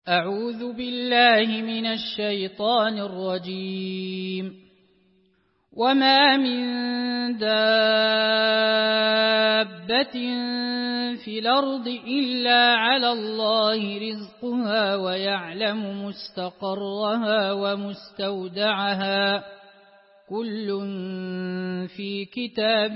أعوذ بالله من الشيطان الرجيم. وما من دابة في الأرض إلا على الله رزقها ويعلم مستقرها ومستودعها كل في كتاب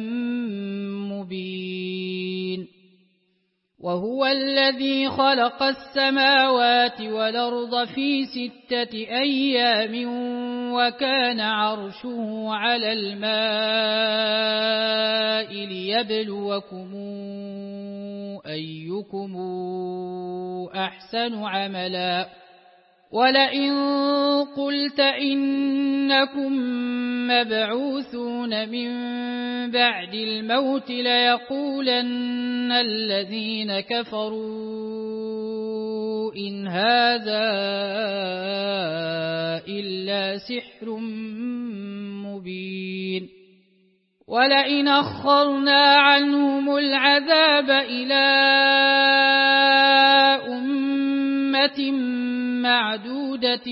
مبين. وهو الذي خلق السماوات والأرض في 6 أيام وكان عرشه على الماء ليبلوكم أيكم أحسن عملا. ولئن قلت إنكم مبعوثون من بعد الموت ليقولن الذين كفروا إن هذا إلا سحر مبين. ولئن أخرنا عنهم العذاب إلى أمة معدودة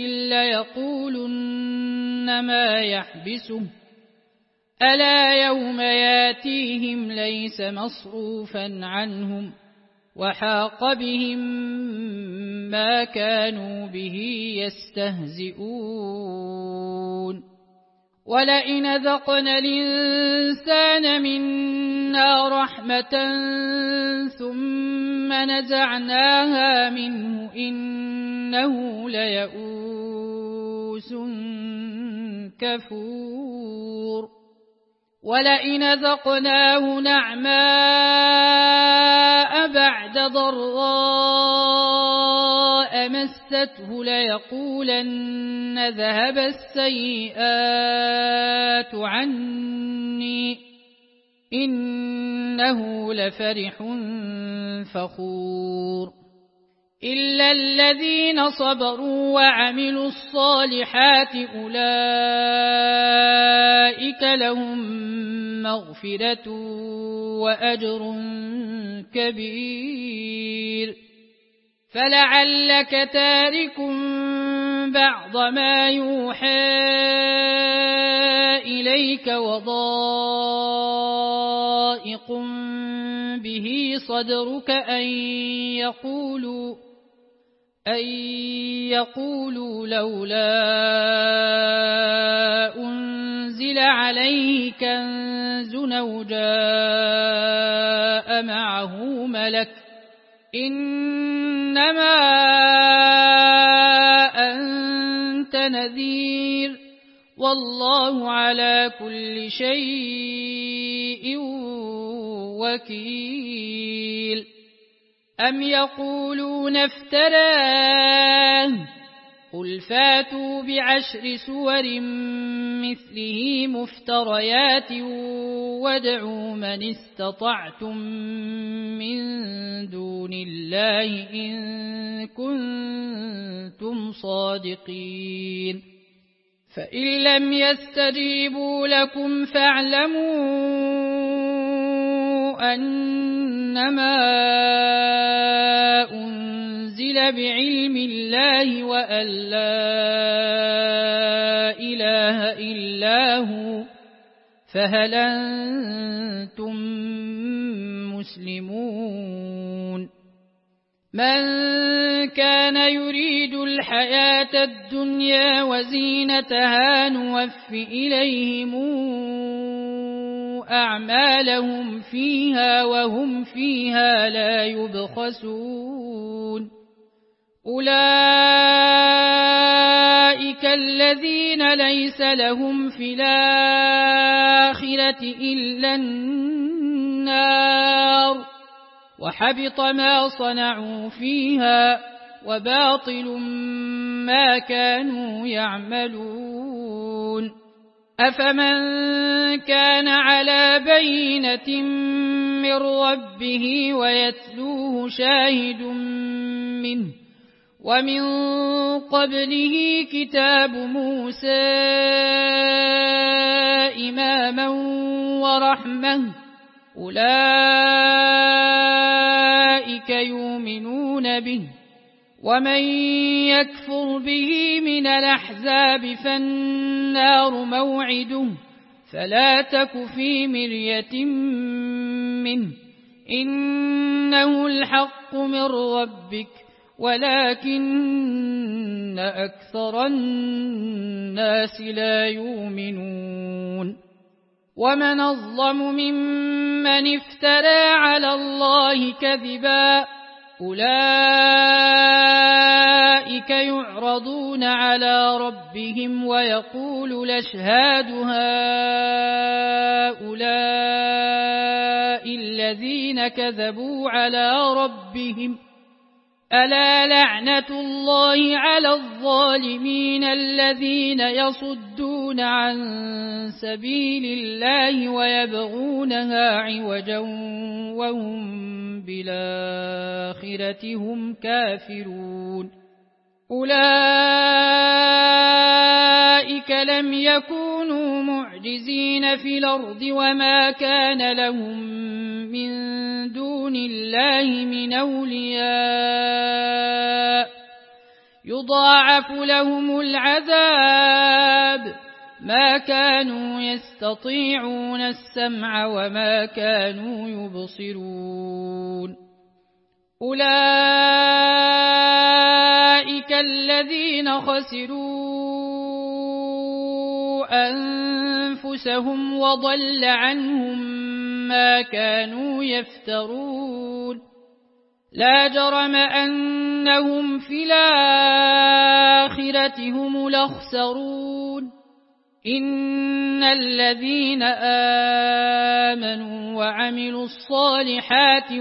ليقولن ما يحبسه ألا يوم ياتيهم ليس مصروفا عنهم وحاق بهم ما كانوا به يستهزئون. ولئن ذقنا الإنسان منا رحمة ثم نزعناها منه إنه ليئوس كفور. ولئن ذقناه نعماء بعد ضراء مسته ليقولن ذهب السيئات عني إنه لفرح فخور. إلا الذين صبروا وعملوا الصالحات أولئك لهم مغفرة وأجر كبير. فلعلك تارك بعض ما يوحى إليك وضائق به صدرك أن يقولوا لولا أنزل عليه كنز أو جاء معه ملك إنما أنت نذير والله على كل شيء وكيل. أم يقولون افتراه قل فاتوا ب10 سور مثله مفتريات وادعوا من استطعتم من دون الله إن كنتم صادقين. فإن لم يستجيبوا لكم فاعلموا أنما أنزل بعلم الله وأن لا إله إلا هو فهل أنتم مسلمون. من كان يريد الحياة الدنيا وزينتها نوف إليهم أعمالهم فيها وهم فيها لا يبخسون. أولئك الذين ليس لهم في الآخرة إلا النار وحبط ما صنعوا فيها وباطل ما كانوا يعملون. أفمن كان على بينة من ربه ويتلوه شاهد منه ومن قبله كتاب موسى إماما ورحمة أولئك يؤمنون به ومن يكفر به من الأحزاب فالنار موعده فلا تك في مرية منه إنه الحق من ربك ولكن أكثر الناس لا يؤمنون ومن أظلم ممن افترى على الله كذبا أولئك يعرضون على ربهم ويقول الأشهاد هؤلاء الذين كذبوا على ربهم ألا لعنة الله على الظالمين الذين يصدون عن سبيل الله ويبغونها عوجا وهم بالآخرة هم كافرون أولئك لم يكونوا معجزين في الأرض وما كان لهم من دون الله من أولياء يضاعف لهم العذاب ما كانوا يستطيعون السمع وما كانوا يبصرون أولئك الذين خسروا أنفسهم وضل عنهم ما كانوا يفترون لا جرم أنهم في الآخرة هم الأخسرون إن الذين آمنوا وعملوا الصالحات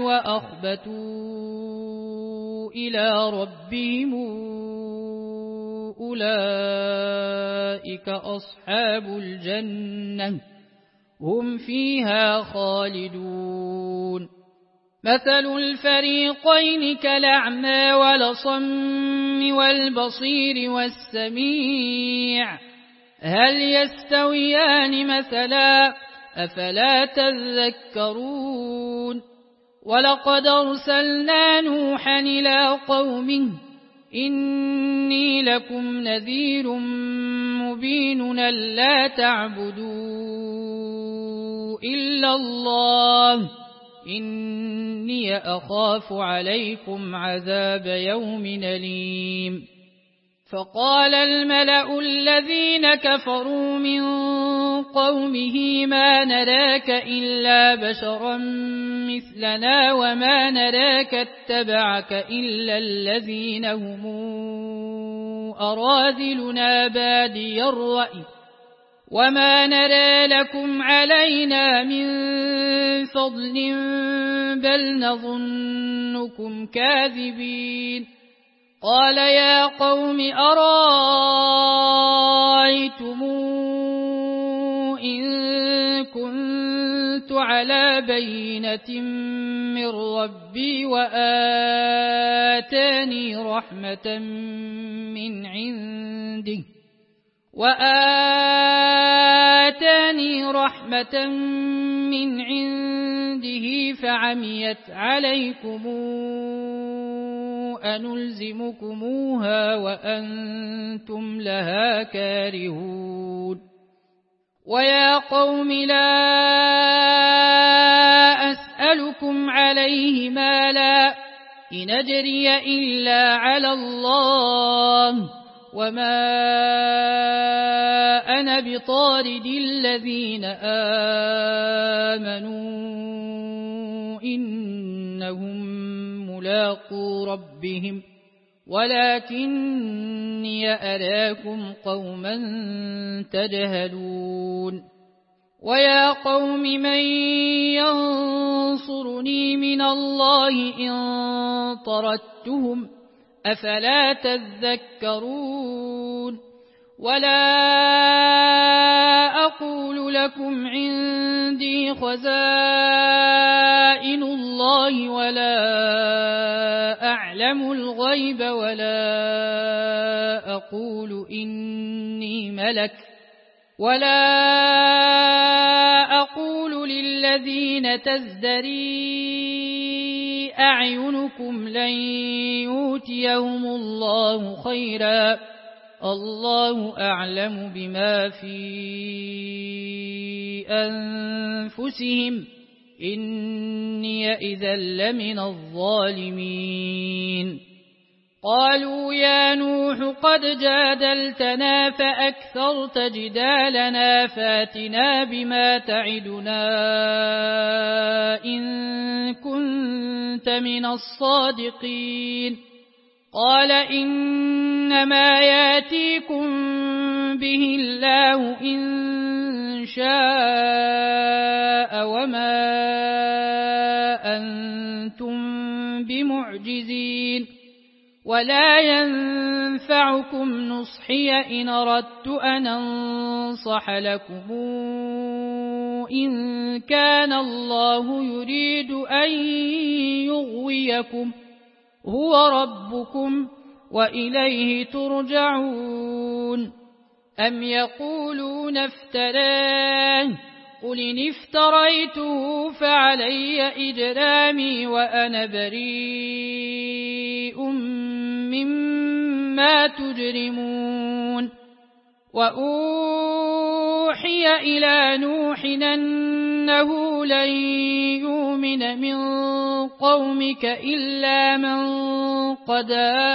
وأخبتوا إلى ربهم أولئك أصحاب الجنة هم فيها خالدون مثل الفريقين كالأعمى والأصم والبصير والسميع هل يستويان مثلا أفلا تذكرون ولقد أرسلنا نوحا إلى قومه إني لكم نذير مبين ألا تعبدوا إلا الله إني أخاف عليكم عذاب يوم أليم فقال الملأ الذين كفروا من قومه ما نراك إلا بشرا مثلنا وما نراك اتبعك إلا الذين هم أراذلنا بادي الرأي وما نرى لكم علينا من فضل بل نظنكم كاذبين قال يا قوم أرأيتم إن كنت على بينة من ربي وآتاني رحمة من عنده فعميت عليكم أنلزمكموها وأنتم لها كارهون ويا قوم لا أسألكم عليه مالا إن أجري إلا على الله وما أنا بطارد الذين آمنوا إنهم ملاقو ربهم ولكني أراكم قوما تجهلون ويا قوم من ينصرني من الله إن طردتهم أفلا تذكرون ولا أقول لكم عندي خزائن الله ولا أعلم الغيب ولا أقول إني ملك ولا أقول للذين تزدري أعينكم لن يؤتيهم الله خيرا الله أعلم بما في أنفسهم إني إذا لمن الظالمين قالوا يا نوح قد جادلتنا فأكثرت جدالنا فاتنا بما تعدنا إن كنت من الصادقين قال إنما ياتيكم به الله إن شاء وما أنتم بمعجزين ولا ينفعكم نصحي إن أردت أن أنصح لكم إن كان الله يريد أن يغويكم هو ربكم وإليه ترجعون أم يقولون افتراه قل إن افتريته فعلي إجرامي وأنا بريء مما تجرمون وأوحي إلى نوح أنه لن يؤمن من قومك إلا من قد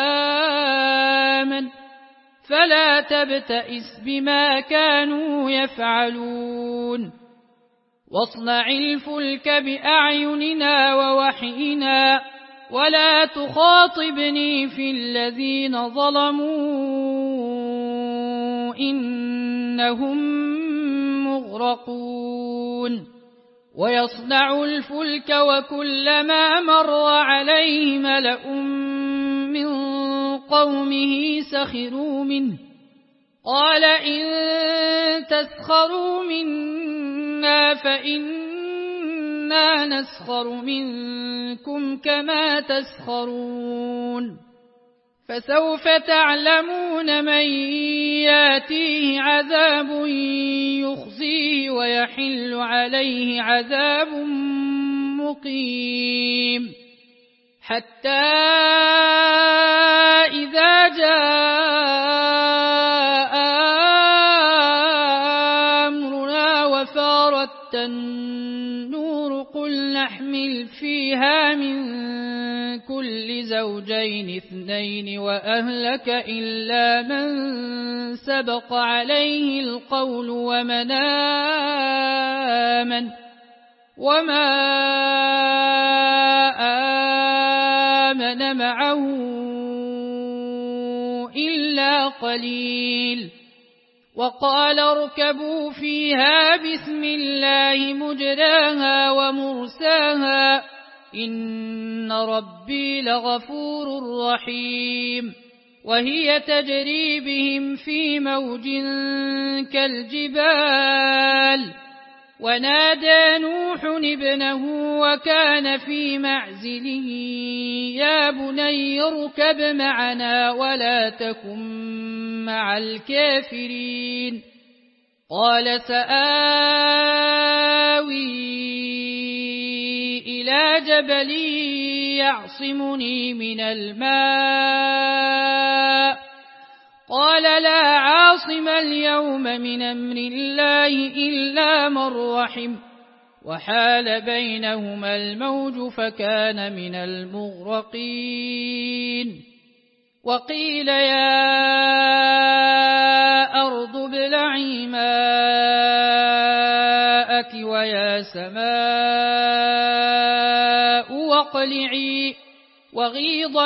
آمن فلا تبتئس بما كانوا يفعلون واصنع الفلك بأعيننا ووحينا ولا تخاطبني في الذين ظلموا إنهم مغرقون ويصنع الفلك وكلما مر عليه ملأ من قومه سخروا منه قال إن تسخروا منا فإنا نسخر منكم كما تسخرون فسوف تعلمون من ياتيه عذاب يخزيه ويحل عليه عذاب مقيم حتى إذا جاء أمرنا وفارت النور قل نحمل فيها من كل زوجين اثنين وأهلك إلا من سبق عليه القول وما آمن معه إلا قليل وقال اركبوا فيها بسم الله مجراها ومرساها إن ربي لغفور رحيم وهي تجري بهم في موج كالجبال ونادى نوح ابنه وكان في معزله يا بني اركب معنا ولا تكن مع الكافرين قال سآوي إلى جبل يعصمني من الماء قال لا عاصم اليوم من أمر الله إلا من رحم وحال بينهما الموج فكان من المغرقين وقيل يا أرض ابلعي ماءك ويا سماء واقلعي وغيض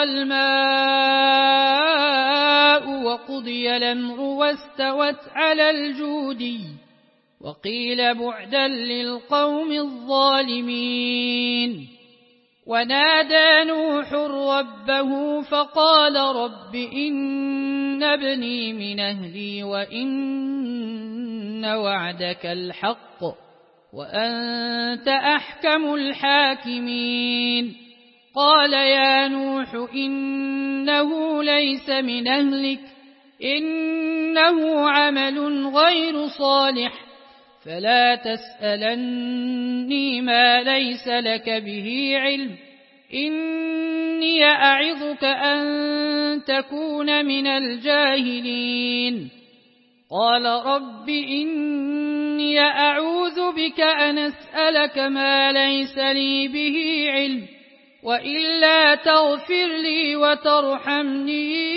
الماء وقضي الأمر واستوت على الجودي وقيل بعدا للقوم الظالمين ونادى نوح ربه فقال رب إن ابني من أهلي وإن وعدك الحق وأنت أحكم الحاكمين قال يا نوح إنه ليس من أهلك إنه عمل غير صالح فلا تسألني ما ليس لك به علم إني أعظك أن تكون من الجاهلين قال رب إني أعوذ بك أن أسألك ما ليس لي به علم وإلا تغفر لي وترحمني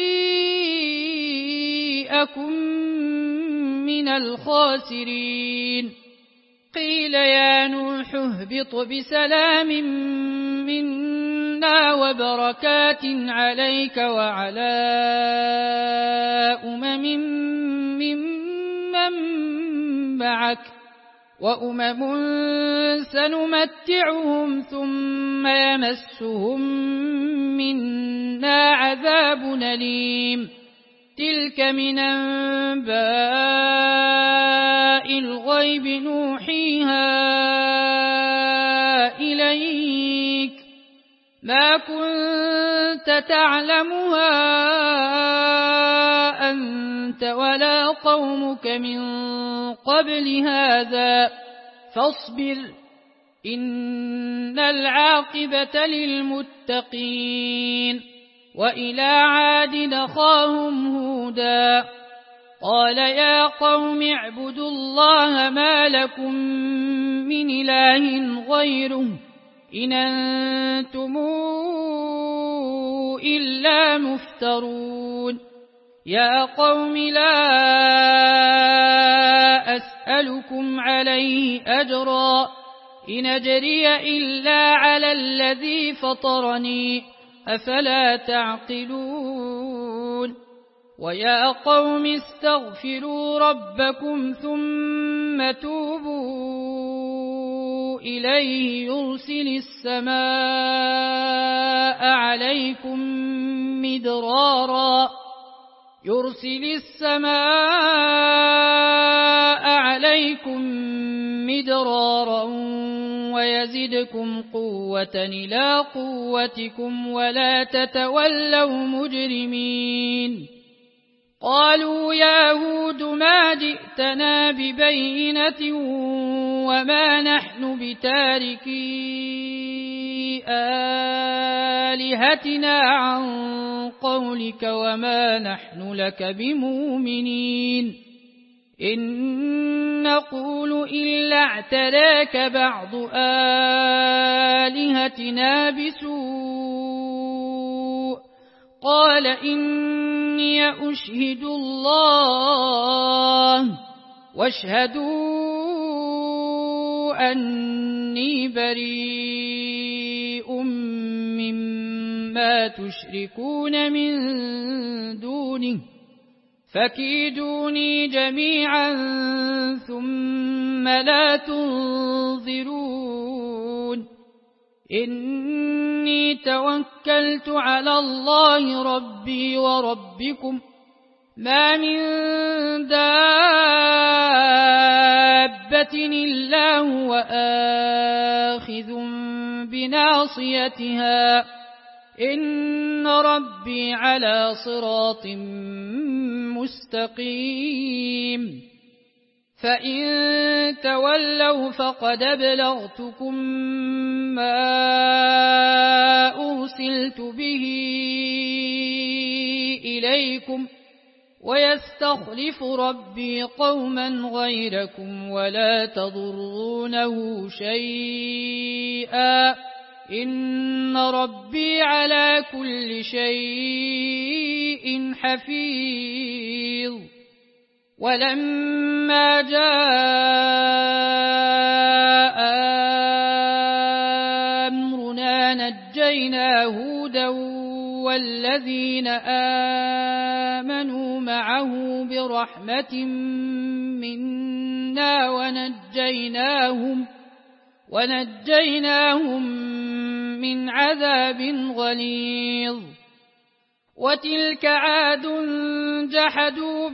أكن من الخاسرين قيل يا نوح اهبط بسلام منا وبركات عليك وعلى ممن معك وأمم سنمتعهم ثم يمسهم منا عذاب أليم تلك من أنباء الغيب نوحيها إليك ما كنت تعلمها أنت ولا قومك من قبل هذا فاصبر إن العاقبة للمتقين وإلى عاد أخاهم هودا قال يا قوم اعبدوا الله ما لكم من إله غيره إن أنتم إلا مفترون يا قوم لا أسألكم عليه أجرا إن أجري إلا على الذي فطرني أفلا تعقلون ويا قوم استغفروا ربكم ثم توبوا إليه يرسل السماء عليكم مدرارا ويزدكم قوة إلى قوتكم ولا تتولوا مجرمين قالوا يا هود ما جئتنا ببينة وما نحن بتاركي آلهتنا عن قولك وما نحن لك بمؤمنين إن نقول إلا اعتراك بعض آلهتنا بسوء قال إني أشهد الله واشهدوا أني بريء مما تشركون من دونه فكيدوني جميعا ثم لا تنظرون إني توكلت على الله ربي وربكم ما من دابة إلا هو آخذ بناصيتها إن ربي على صراط مستقيم فإن تولوا فقد أبلغتكم ما أرسلت به إليكم ويستخلف ربي قوما غيركم ولا تضرونه شيئا إن ربي على كل شيء حفيظ ولما جاء أمرنا نجينا هودا والذين آمنوا معه برحمة منا ونجيناهم من عذاب غليظ وتلك عاد جحدوا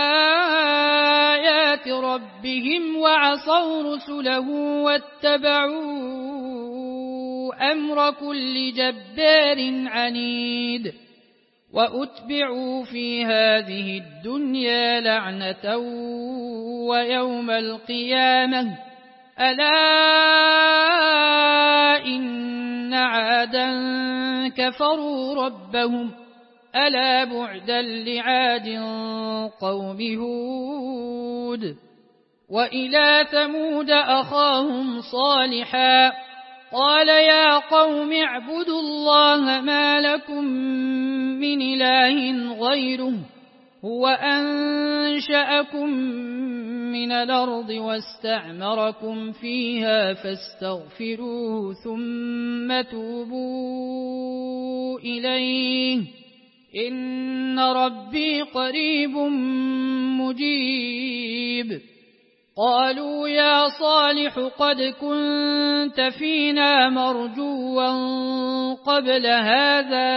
بآيات ربهم وعصوا رسله واتبعوا أمر كل جبار عنيد وأتبعوا في هذه الدنيا لعنة ويوم القيامة ألا إن أن عادا كفروا ربهم ألا بعدا لعاد قوم هود. وإلى ثمود أخاهم صالحا قال يا قوم اعبدوا الله ما لكم من إله غيره هو أنشأكم من الأرض واستعمركم فيها فاستغفروه ثم توبوا إليه إن ربي قريب مجيب. قالوا يا صالح قد كنت فينا مرجوا قبل هذا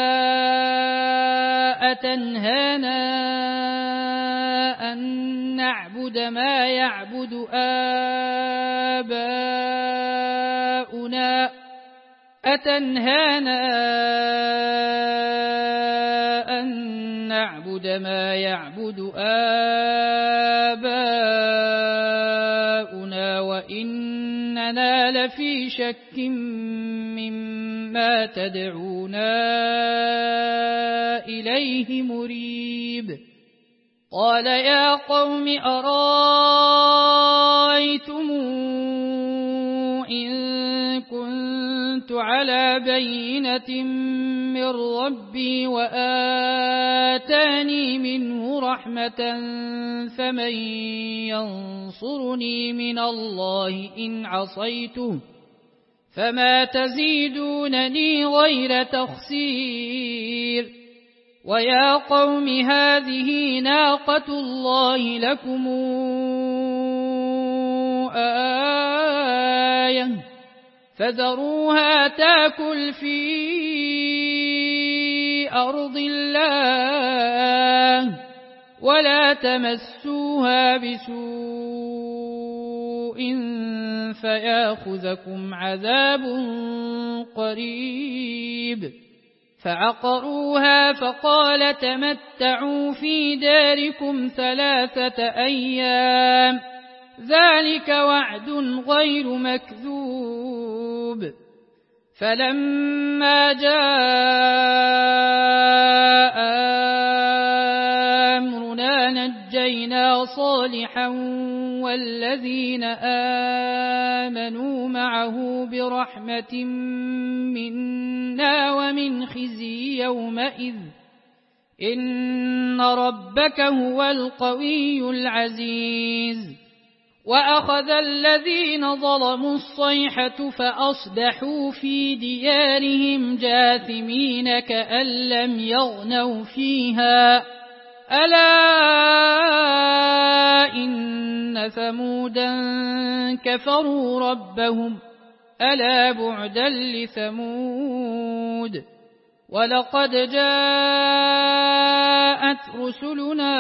أتنهانا أن نعبد ما يعبد آباؤنا وإننا لفي شك مما تدعونا إليه مريب. قال يا قوم أرأيتم إن كنت على بينة من ربي وآتاني منه رحمة فمن ينصرني من الله إن عصيته فما تزيدونني غير تخسير. ويا قوم هذه ناقة الله لكم آية فذروها تاكل في أرض الله ولا تمسوها بسوء فياخذكم عذاب قريب. فعقروها فقال تمتعوا في داركم 3 أيام ذلك وعد غير مكذوب. فلما جاء أمرنا نجينا صالحا والذين آمنوا معه برحمة منا ومن خزي يومئذ إن ربك هو القوي العزيز. وأخذ الذين ظلموا الصيحة فأصبحوا في ديارهم جاثمين كأن لم يغنوا فيها ألا إن ثمودا كفروا ربهم ألا بعدا لثمود. ولقد جاءت رسلنا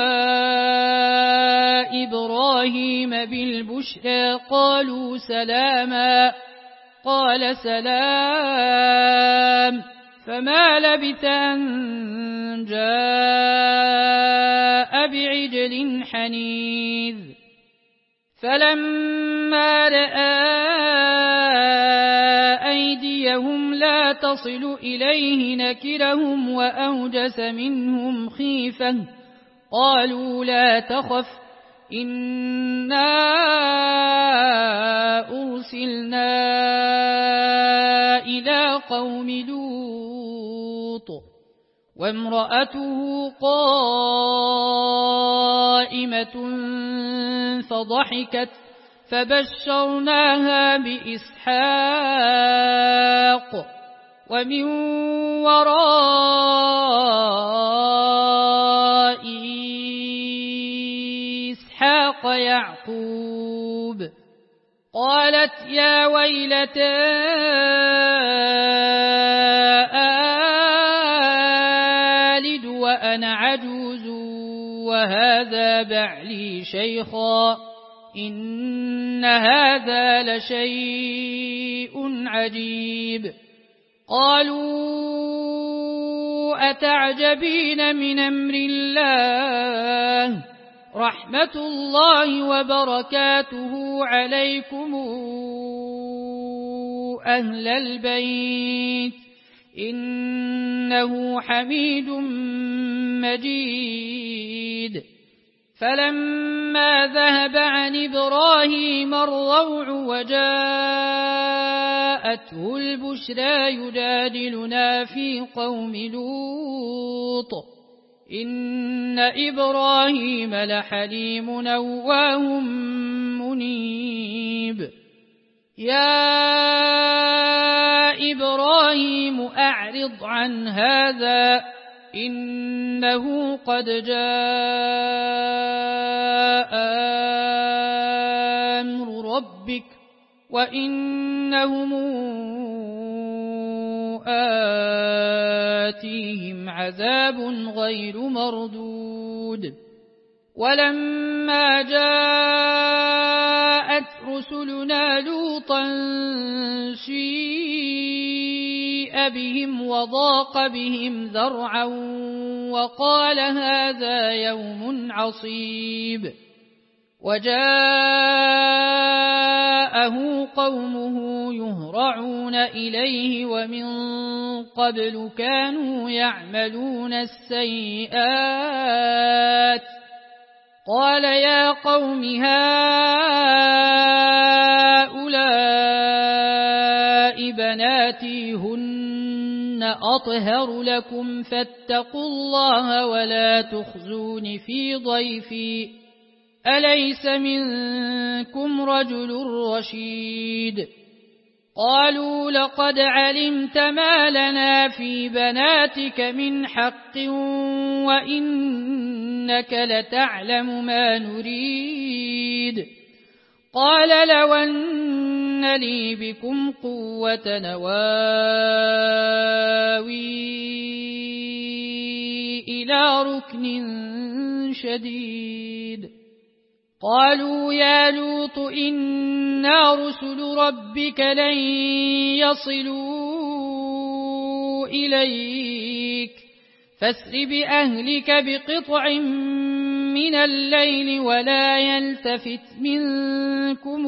إبراهيم بالبشرى قالوا سلاما قال سلام فما لبث أن جاء بعجل حنيذ. فلما رأى أيديهم لا تصل إليه نكرهم وأوجس منهم خيفة قالوا لا تخف إنا أرسلنا إلى قوم لوط وامرأته قائمة فضحكت فبشرناها بإسحاق ومن وراء إسحاق يعقوب. قالت يا ويلتى آلد وأنا عجوز وهذا بعلي شيخا إن هذا لشيء عجيب. قالوا أتعجبين من أمر الله رحمة الله وبركاته عليكم أهل البيت إنه حميد مجيد فلما ذهب عن إبراهيم الروع وجاءته البشرى يجادلنا في قوم لوط إن إبراهيم لحليم أواه منيب يا إبراهيم أعرض عن هذا إنه قد جاء أمر ربك وإنهم آتيهم عذاب غير مردود ولما جاءت رسلنا لوطا سيء بهم وضاق بهم ذرعا وقال هذا يوم عصيب وجاءه قومه يهرعون إليه ومن قبل كانوا يعملون السيئات قال يا قوم هؤلاء بناتي هن أطهر لكم فاتقوا الله ولا تخزون في ضيفي أليس منكم رجل رشيد قالوا لقد علمت ما لنا في بناتك من حق وإنك لتعلم ما نريد قال لو أن لي بكم قوة نواوي إلى ركن شديد قالوا يا لوط إنا رسل ربك لن يصلوا إليك فاسر بأهلك بقطع من الليل ولا يلتفت منكم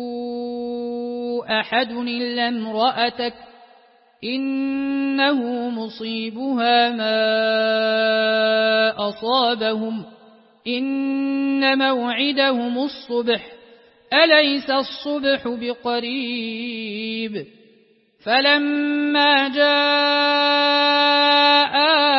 أحد إلا امرأتك إنه مصيبها ما أصابهم إن موعدهم الصبح أليس الصبح بقريب فلما جاء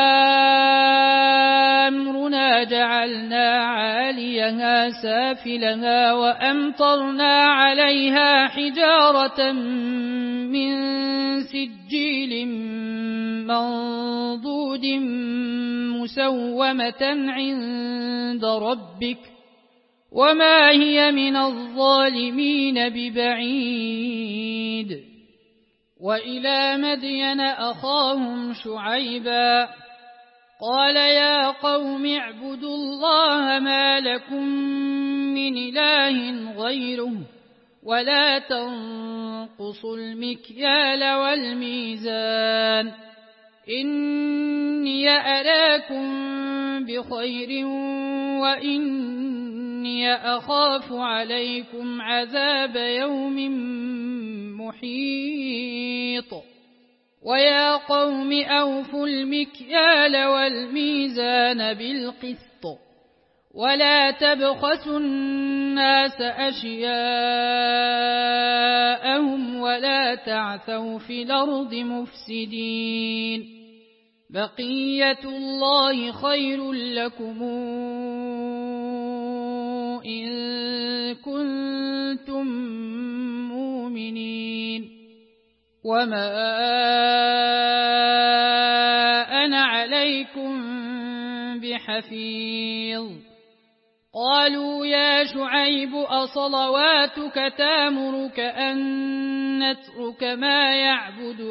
أمرنا جعلنا عاليها سافلها وأمطرنا عليها حجارة من سجيل منضود مسومة عند ربك وما هي من الظالمين ببعيد وإلى مدين أخاهم شعيبا قال يا قوم اعبدوا الله ما لكم من إله غيره ولا تنقصوا المكيال والميزان إني أراكم بخير وإني أخاف عليكم عذاب يوم محيط ويا قوم أوفوا المكيال والميزان بالقسط ولا تبخسوا الناس أشياءهم ولا تعثوا في الأرض مفسدين بقية الله خير لكم إن كنتم مؤمنين وما أنا عليكم بحفيظ قالوا يا شعيب أصلواتك تامرك أن نترك ما يعبد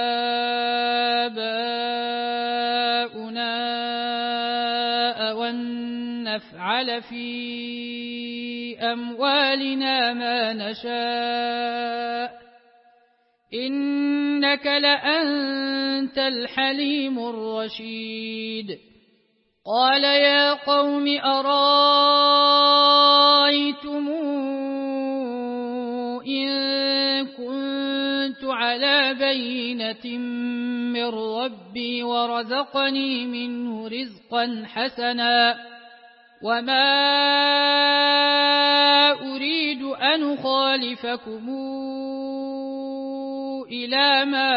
آباؤنا أو أن نفعل في أموالنا ما نشاء إنك لأنت الحليم الرشيد قال يا قوم أرايتم إن كنت بينة من ربي ورزقني منه رزقا حسنا وما أريد أن أخالفكم إلى ما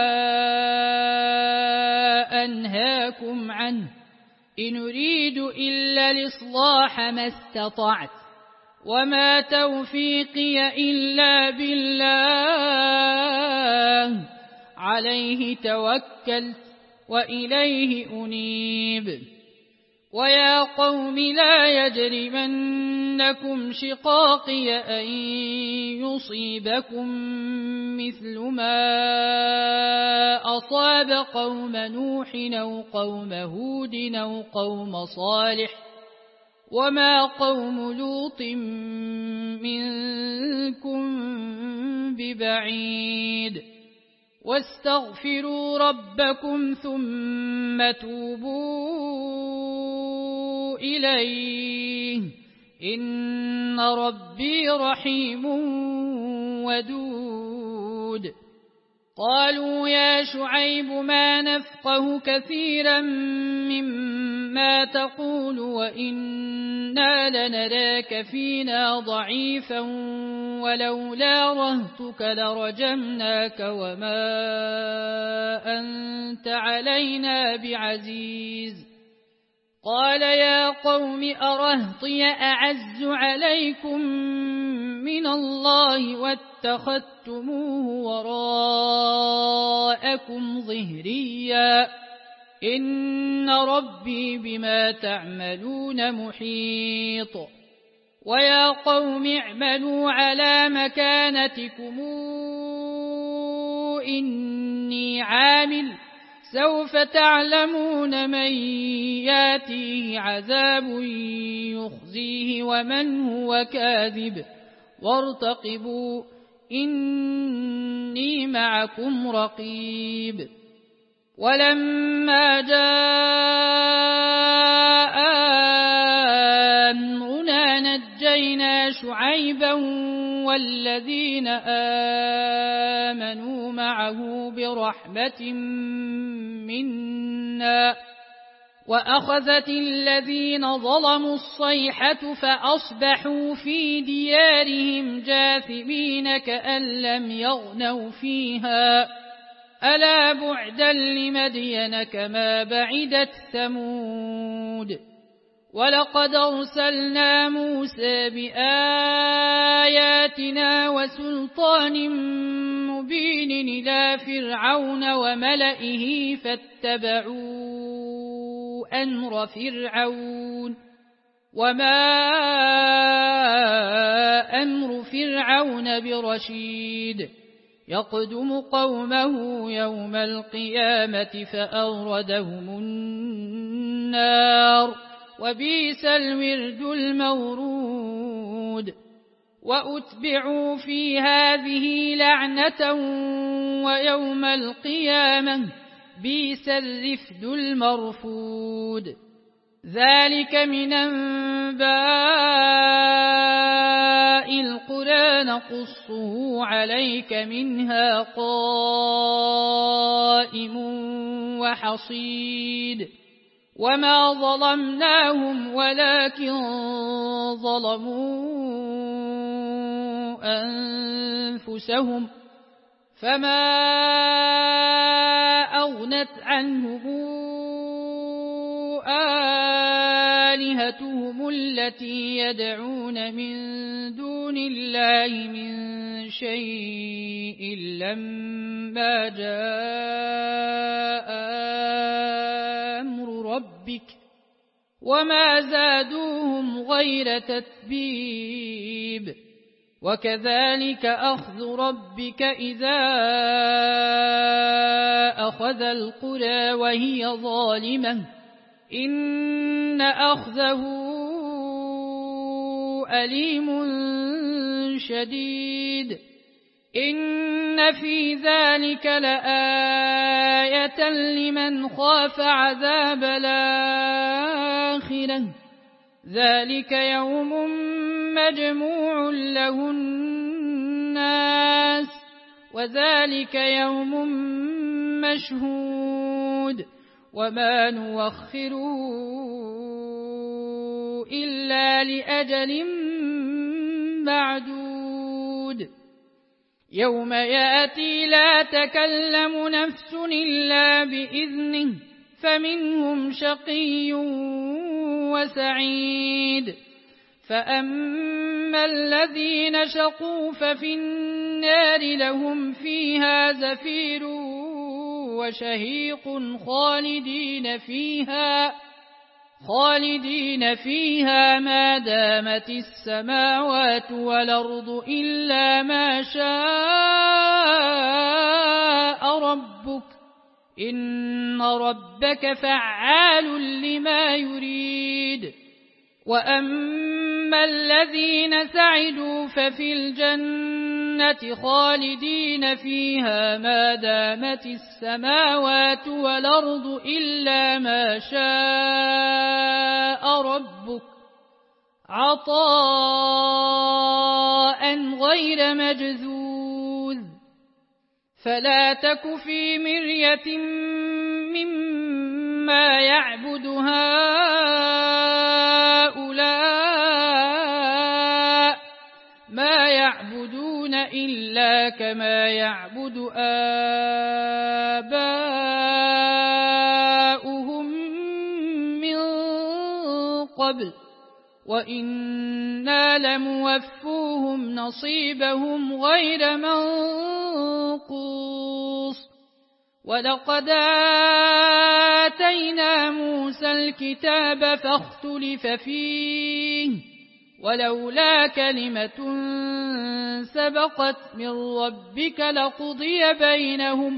أنهاكم عنه إن أريد إلا الإصلاح ما استطعت وما توفيقي إلا بالله عليه توكلت وإليه أنيب ويا قوم لا يجرمنكم شقاقي أن يصيبكم مثل ما أصاب قوم نوح أو قوم هود أو قوم صالح وما قوم لوط منكم ببعيد واستغفروا ربكم ثم توبوا إليه إن ربي رحيم ودود قالوا يا شعيب ما نفقه كثيرا مما تقول وإنا لنراك فينا ضعيفا ولولا رهتك لرجمناك وما أنت علينا بعزيز قال يا قوم أرهطي أعز عليكم من الله واتخذتموه وراءكم ظهريا إن ربي بما تعملون محيط ويا قوم اعملوا على مكانتكم إني عامل سوف تعلمون من ياتيه عذاب يخزيه ومن هو كاذب وارتقبوا إني معكم رقيب ولما جاء أمرنا نجينا شعيبا والذين آمنوا معه برحمة منا وأخذت الذين ظلموا الصيحة فأصبحوا في ديارهم جاثمين كأن لم يغنوا فيها ألا بعدا لمدين كما بعدت ثمود ولقد أرسلنا موسى بآياتنا وسلطان مبين إلى فرعون وملئه فاتبعوا أمر فرعون وما أمر فرعون برشيد يقدم قومه يوم القيامة فأوردهم النار وبئس الورد المورود وأتبعوا في هذه لعنة ويوم القيامة بئس الرفد المرفود ذلك من أنباء القرى نقصه عليك منها قائم وحصيد وما ظلمناهم ولكن ظلموا أنفسهم فما أغنت عنهم آلهتهم التي يدعون من دون الله من شيء لما جاء أمر ربك وما زادوهم غير تتبيب وكذلك أخذ ربك إذا أخذ القرى وهي ظالمة إن أخذه أليم شديد إن في ذلك لآية لمن خاف عذاب الآخرة ذلك يوم مجموع له الناس وذلك يوم مشهود وما نوخره إلا لأجل معدود يوم يأتي لا تكلم نفس إلا بإذنه فمنهم شقي وسعيد فأما الذين شقوا ففي النار لهم فيها زفير وشهيق خالدين فيها ما دامت السماوات والأرض إلا ما شاء ربك إن ربك فعال لما يريد وأما الذين سعدوا ففي الجنة خالدين فيها ما دامت السماوات والأرض إلا ما شاء ربك عطاء غير مجذوذ فلا تك في مرية مما يعبد هؤلاء ما يعبدون إلا كما يعبد آباؤهم من قبل وإنا لموفوهم نصيبهم غير منقوص ولقد آتينا موسى الكتاب فاختلف فيه ولولا كلمة سبقت من ربك لقضي بينهم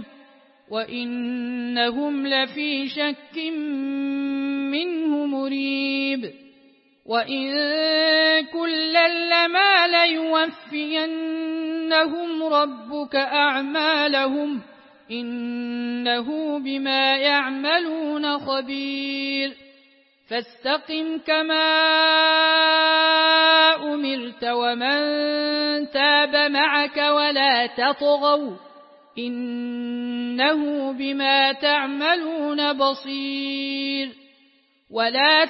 وإنهم لفي شك منه مريب وإن كلا لما ليوفينهم ربك أعمالهم إنه بما يعملون خبير فاستقم كما أمرت ومن تاب معك ولا تطغوا إنه بما تعملون بصير ولا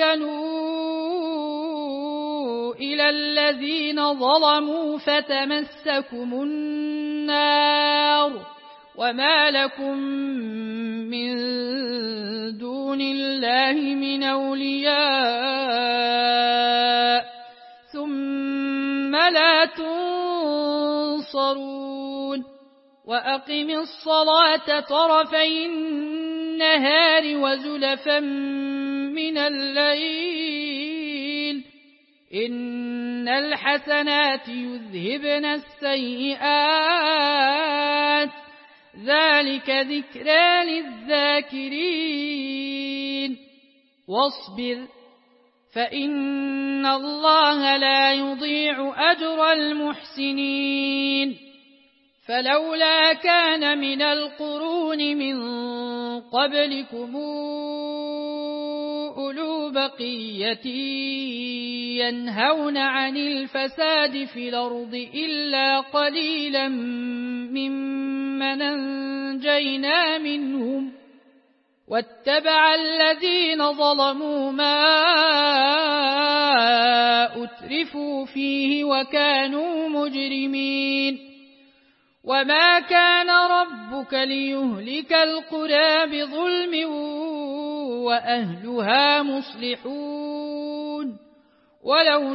تركنوا إلى الذين ظلموا فتمسكم النار وما لكم من دون الله من أولياء ثم لا تنصرون وأقم الصلاة طرفي النهار وزلفا من الليل إن الحسنات يذهبن السيئات ذلك ذكرى للذاكرين واصبر فإن الله لا يضيع أجر المحسنين فلولا كان من القرون من قبلكم أولو بقية ينهون عن الفساد في الأرض إلا قليلا ممن أنجينا منهم واتبع الذين ظلموا ما أترفوا فيه وكانوا مجرمين وما كان ربك ليهلك القرى بظلم وأهلها مصلحون ولو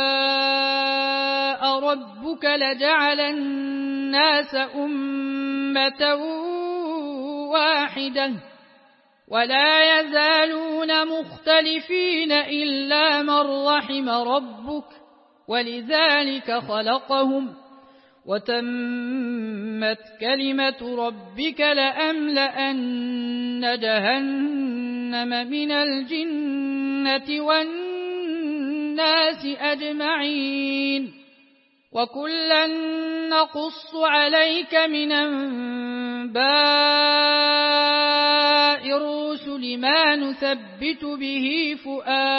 شاء ربك لجعل الناس أمة واحدة ولا يزالون مختلفين إلا من رحم ربك ولذلك خلقهم وتمت كلمة ربك لأملأن جهنم من الجنة والناس أجمعين وكلا نقص عليك من أنباء الرسل ما نثبت به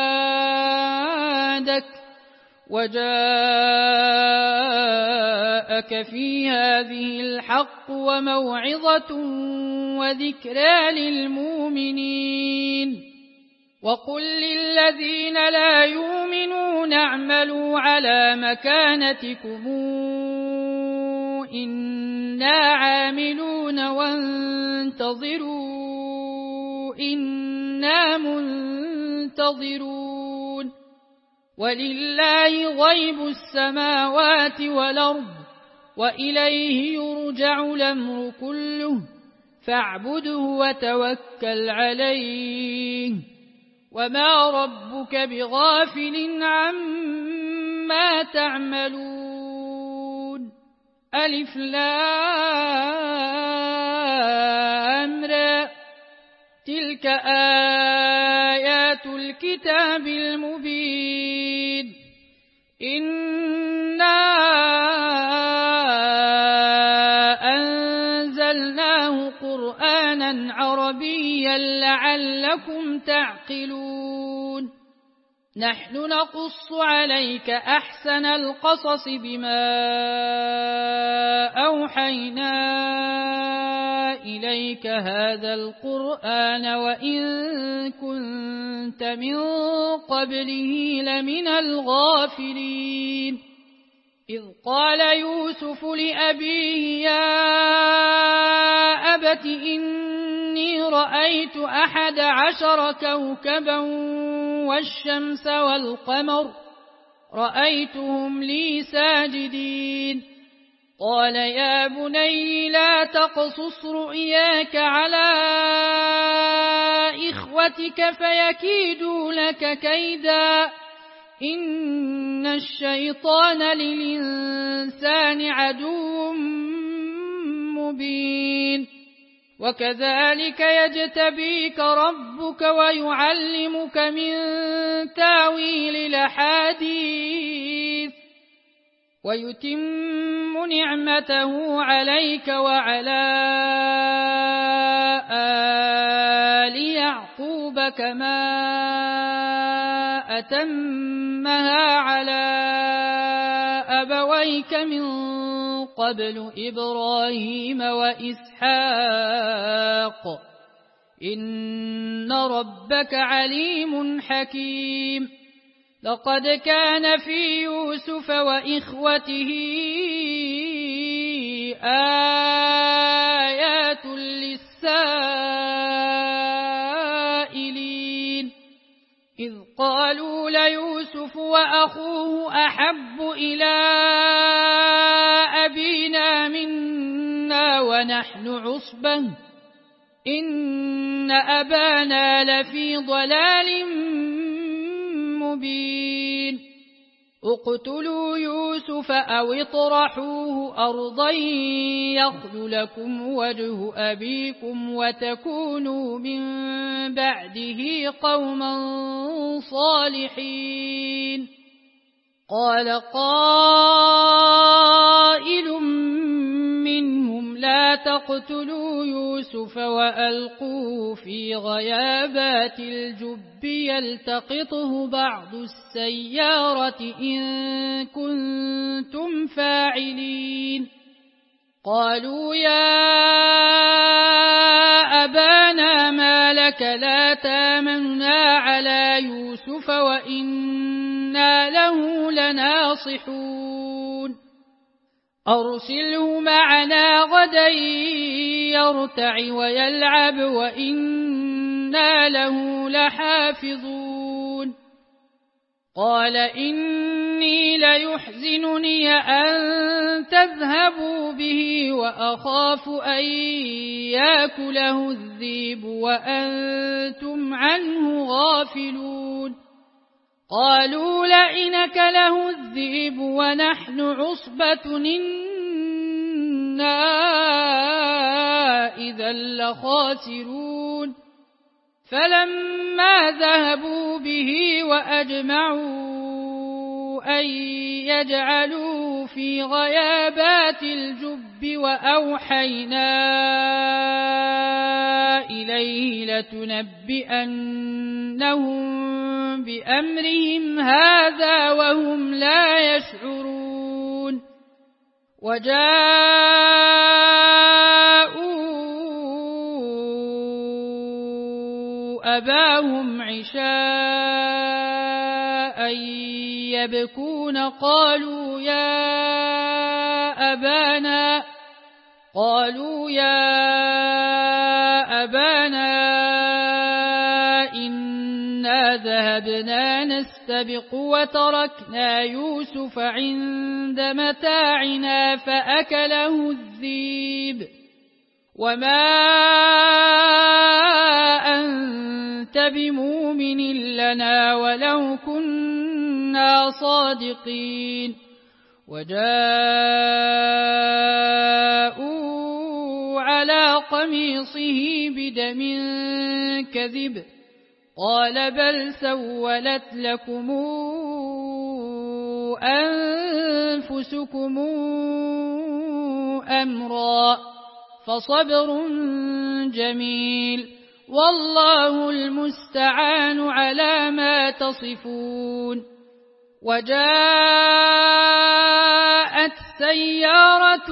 فؤادك وجاءك جاءك في هذه الحق وموعظة وذكرى للمؤمنين وقل للذين لا يؤمنون اعملوا على مكانتكم إنا عاملون وانتظروا إنا منتظرون ولله غيب السماوات والأرض وإليه يرجع الأمر كله فاعبده وتوكل عليه وما ربك بغافل عما تعملون ألف لام را تلك آيات الكتاب المبين إنا أنزلناه قرآنا عربيا لعلكم تعقلون نحن نقص عليك أحسن القصص بما أوحينا إليك هذا القرآن وإن كنت من قبله لمن الغافلين إذ قال يوسف لأبيه يا أبت إني رأيت 11 كوكبا والشمس والقمر رأيتهم لي ساجدين قال يا بني لا تقصص رؤياك على إخوتك فيكيدوا لك كيدا إن الشيطان للإنسان عدو مبين وكذلك يجتبيك ربك ويعلمك من تاويل الأحاديث ويتم نعمته عليك وعلى آل يعقوب كما أتمها على أبويك من قبل إبراهيم وإسحاق إن ربك عليم حكيم لقد كان في يوسف وإخوته آيات للسائلين إذ قالوا ليوسف وأخوه أحب إلى أبينا منا ونحن عصبة إن أبانا لفي ضلال مبين اقتلوا يوسف أو اطرحوه أرضا يخل لكم وجه أبيكم وتكونوا من بعده قوما صالحين قال قائل منهم لا تقتلوا يوسف وألقوه في غيابات الجب يلتقطه بعض السيارة إن كنتم فاعلين قالوا يا أبانا ما لك لا تامنا على يوسف وإنا له لناصحون أرسله معنا غدا يرتع ويلعب وإنا له لحافظون قال إني ليحزنني أن تذهبوا به وأخاف أن يأكله الذئب وأنتم عنه غافلون قالوا لئن أكله الذئب ونحن عصبة إنا إذا لخاسرون فلما ذهبوا به وأجمعوا أن يجعلوه في غيابات الجب وأوحينا إليه لتنبئنهم بأمرهم هذا وهم لا يشعرون وجاءوا أباهم عشاء يبكون قالوا يا أبانا إنا ذهبنا نستبق وتركنا يوسف عند متاعنا فأكله الذئب وما أنت بمؤمن لنا ولو كنا صادقين وجاءوا على قميصه بدم كذب قال بل سولت لكم أنفسكم أمرا فصبر جميل والله المستعان على ما تصفون وجاءت سيارة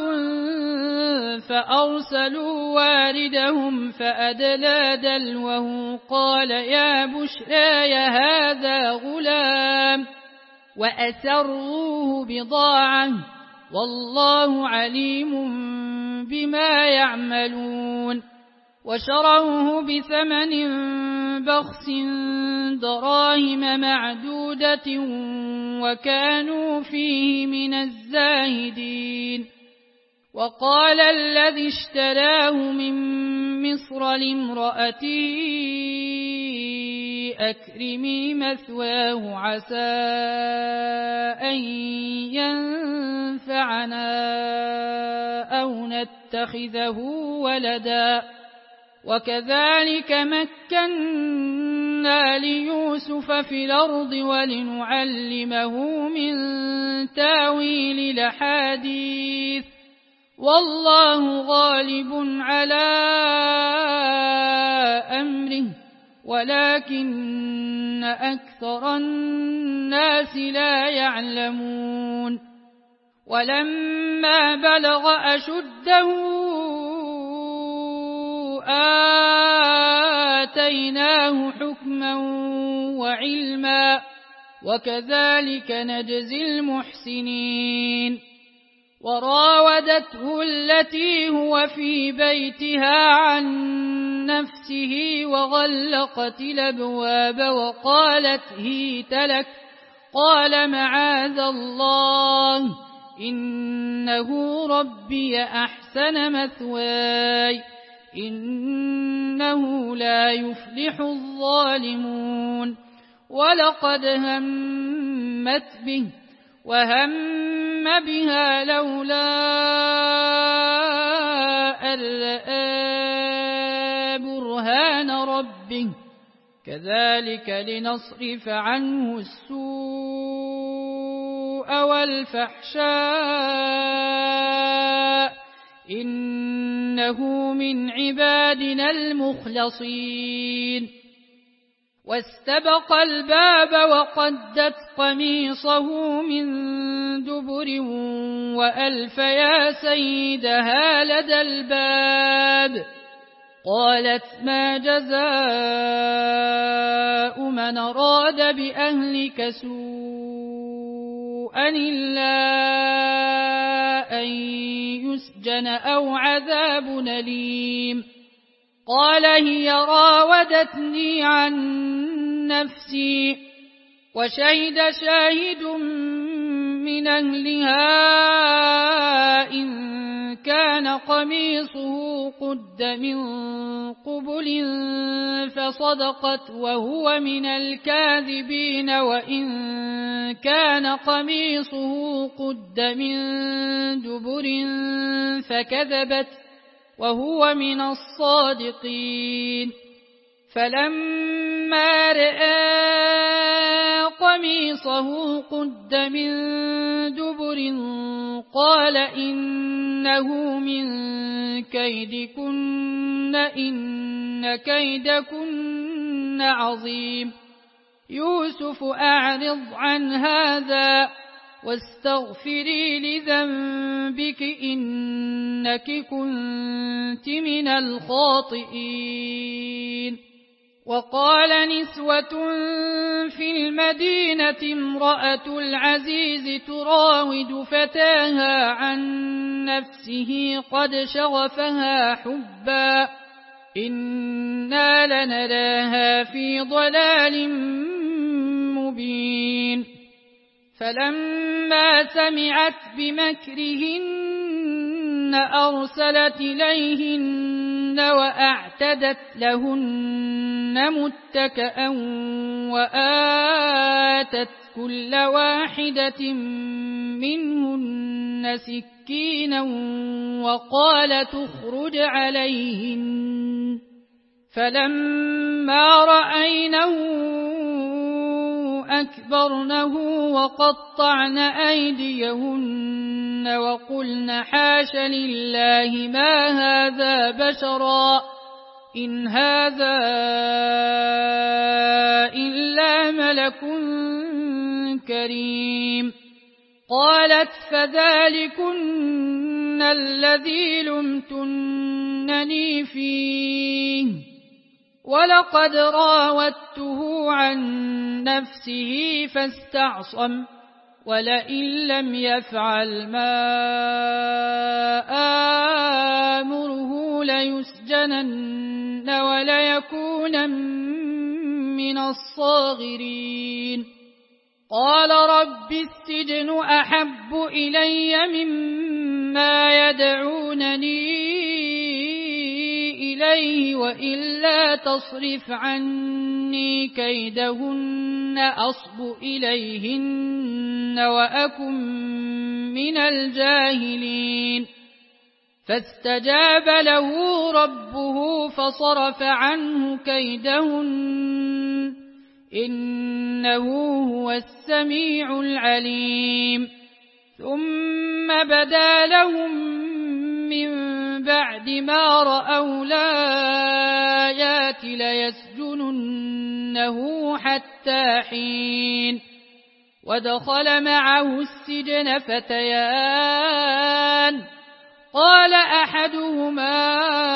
فأرسلوا واردهم فأدلى دلوه قال يا بشرى هذا غلام وأسروه بضاعة والله عليم بما يعملون وشروه بثمن بخس دراهم معدودة وكانوا فيه من الزاهدين وقال الذي اشتراه من مصر لامرأته أكرمي مثواه عسى أن ينفعنا أو نتخذه ولدا وكذلك مكنا ليوسف في الأرض ولنعلمه من تاويل الأحاديث والله غالب على أمره ولكن أكثر الناس لا يعلمون ولما بلغ أشده آتيناه حكما وعلما وكذلك نجزي المحسنين وراودته التي هو في بيتها عن نفسه وغلقت الأبواب وقالت هيت لك قال معاذ الله إنه ربي أحسن مثواي إنه لا يفلح الظالمون ولقد همت به وهم بها لولا أن رأى برهان ربه كذلك لنصرف عنه السوء والفحشاء إنه من عبادنا المخلصين واستبق الباب وقدت قميصه من دبر وألف يا سيدها لدى الباب قالت ما جزاء من أراد بأهلك سوءا إلا أن يسجن أو عذاب أليم قال هي راودتني عن نفسي وشهد شاهد من أهلها إن كان قميصه قد من قبل فصدقت وهو من الكاذبين وإن كان قميصه قد من دبر فكذبت وهو من الصادقين فلما رأى قميصه قد من دبر قال إنه من كيدكن إن كيدكن عظيم يوسف أعرض عن هذا واستغفري لذنبك إنك كنت من الخاطئين. وقال نسوة في المدينة امرأة العزيز تراود فتاها عن نفسه قد شغفها حبا إنا لنراها في ضلال مبين. فلما سمعت بمكرهن أرسلت إليهن وأعتدت لهن متكأ وآتت كل واحدة منهن سكينا وقالت اخرج عليهن. فلما رأينه أكبرنه وقطعن أيديهن وقلن حاش لله ما هذا بشرا إن هذا إلا ملك كريم. قالت فذلكن الذي لمتنني فيه ولقد راودته عن نفسه فاستعصم ولئن لم يفعل ما آمره ليسجنن وليكون من الصاغرين. قال رب السجن أحب إلي مما يدعونني إليه وإلا تصرف عني كيدهن أصب إليهن وأكن من الجاهلين. فاستجاب له ربه فصرف عنه كيدهن إنه هو السميع العليم. ثم بدا لهم من بعد ما رأوا الآيات ليسجننه حتى حين. ودخل معه السجن فتيان قال أحدهما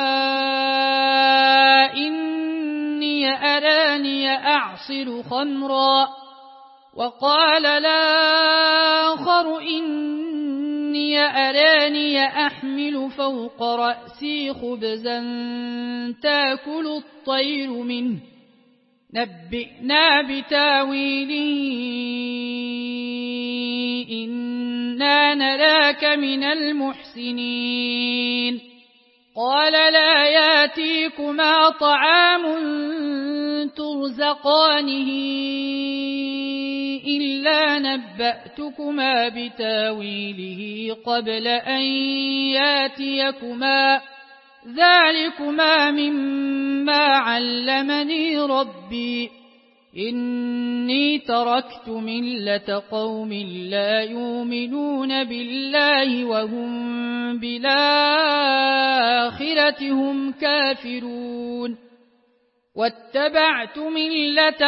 إني أراني أعصر خمرا وقال الآخر إني أراني أحمل فوق رأسي خبزا تأكل الطير منه نبئنا بتاويله إنا نراك من المحسنين. قال لا ياتيكما طعام ترزقانه إلا نبأتكما بتاويله قبل أن ياتيكما ذلكما مما علمني ربي إني تركت ملة قوم لا يؤمنون بالله وهم بالآخرة هم كافرون. واتبعت ملة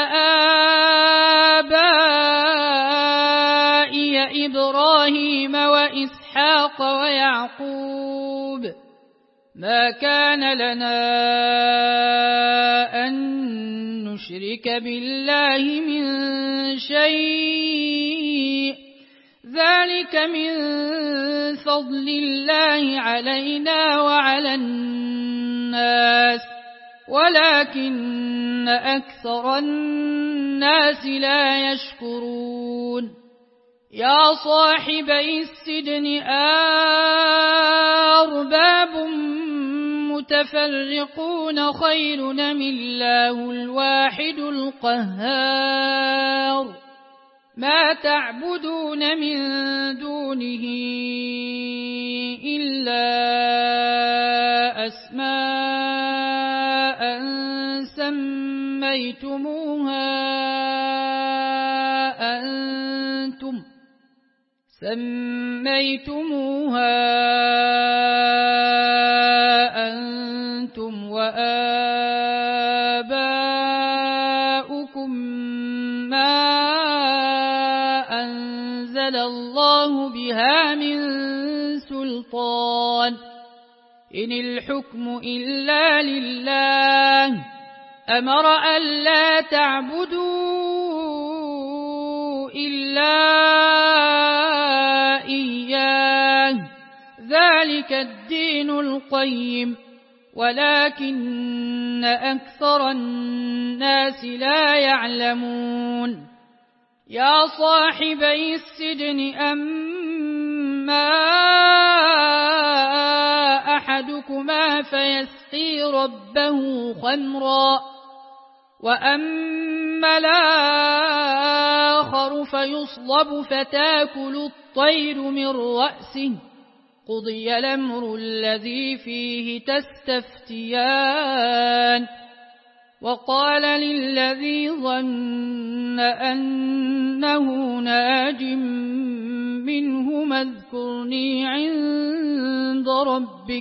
آبائي إبراهيم وإسحاق ويعقوب ما كان لنا أن نشرك بالله من شيء ذلك من فضل الله علينا وعلى الناس ولكن أكثر الناس لا يشكرون. يا صاحبي السجن أرباب متفرقون خير أم الله الواحد القهار ما تعبدون من دونه إلا أسماء سميتموها أنتم وآباؤكم ما أنزل أنزل الله بها من سلطان إن الحكم إلا لله أمر ألا تعبدوا إلا إياه ذلك الدين القيم ولكن أكثر الناس لا يعلمون يا صاحبي السجن أما أحدكما فيسقي ربه خمرا وأما الآخر فيصلب فتاكل الطير من رأسه قضي الأمر الذي فيه تستفتيان وقال للذي ظن أنه ناج منهما اذكرني عند ربك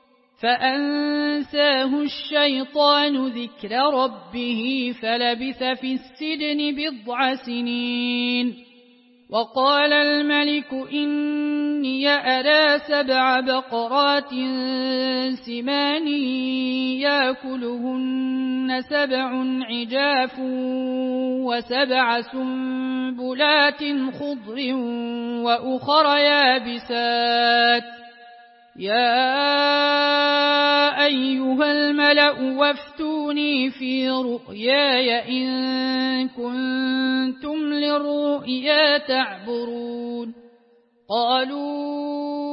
فأنساه الشيطان ذكر ربه فلبث في السجن 9 سنين وقال الملك إني أرى 7 بقرات سمان يأكلهن 7 عجاف و7 سنبلات خضر وأخر يابسات يا أيها الملأ وافتوني في رؤياي إن كنتم للرؤيا تعبرون قالوا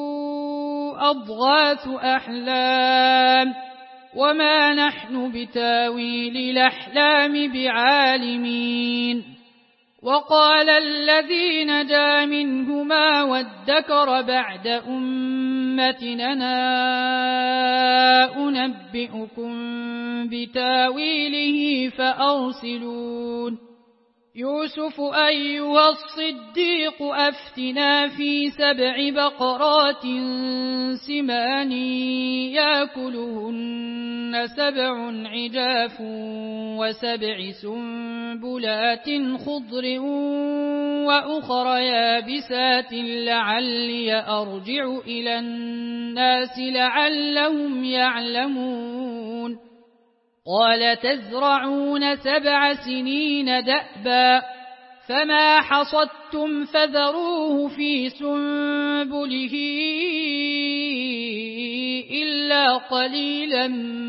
أضغاث أحلام وما نحن بتاويل الأحلام بعالمين وقال الذي نجا منهما وادكر بعد أمتنا أنبئكم بتاويله فأرسلون يوسف أيها الصديق أفتنا في 7 بقرات سمان يأكلهن 7 عجاف و7 سنبلات خضر وأخر يابسات لعلي أرجع إلى الناس لعلهم يعلمون قال تزرعون 7 سنين دأبا فما حصدتم فذروه في سنبله إلا قليلا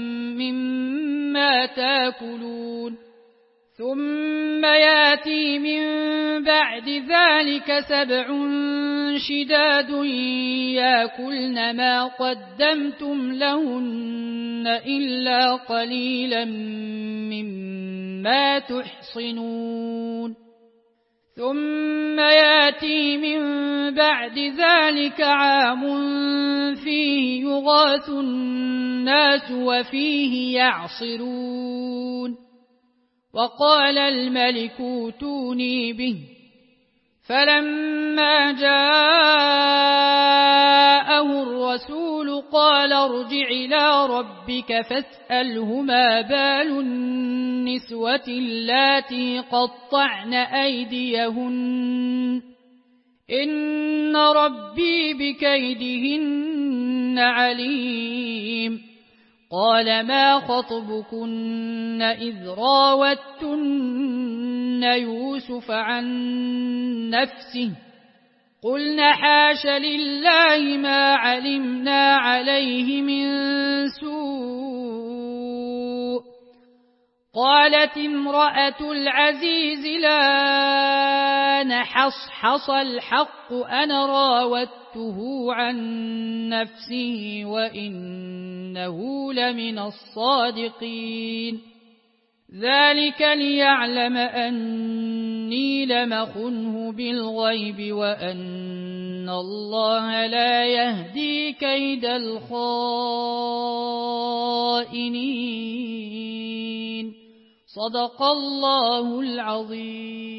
مما تأكلون ثم يأتي من بعد ذلك 7 شداد يأكلن ما قدمتم لهن إلا قليلا مما تحصنون ثم يأتي من بعد ذلك عام فيه يغاث الناس وفيه يعصرون وقال الملك ائتوني به فلما جاءه الرسول قال ارجع إلى ربك فاسأله ما بال النسوة اللاتي قطعن أيديهن إن ربي بكيدهن عليم قال ما خطبكن إذ راوتن يوسف عن نفسه قلنا حاش لله ما علمنا عليه من سوء قالت امرأة العزيز لا نحصحص الحق أنا راودته عن نفسه وإنه لمن الصادقين ذلك ليعلم أني لم أخنه بالغيب وأن الله لا يهدي كيد الخائنين صدق الله العظيم.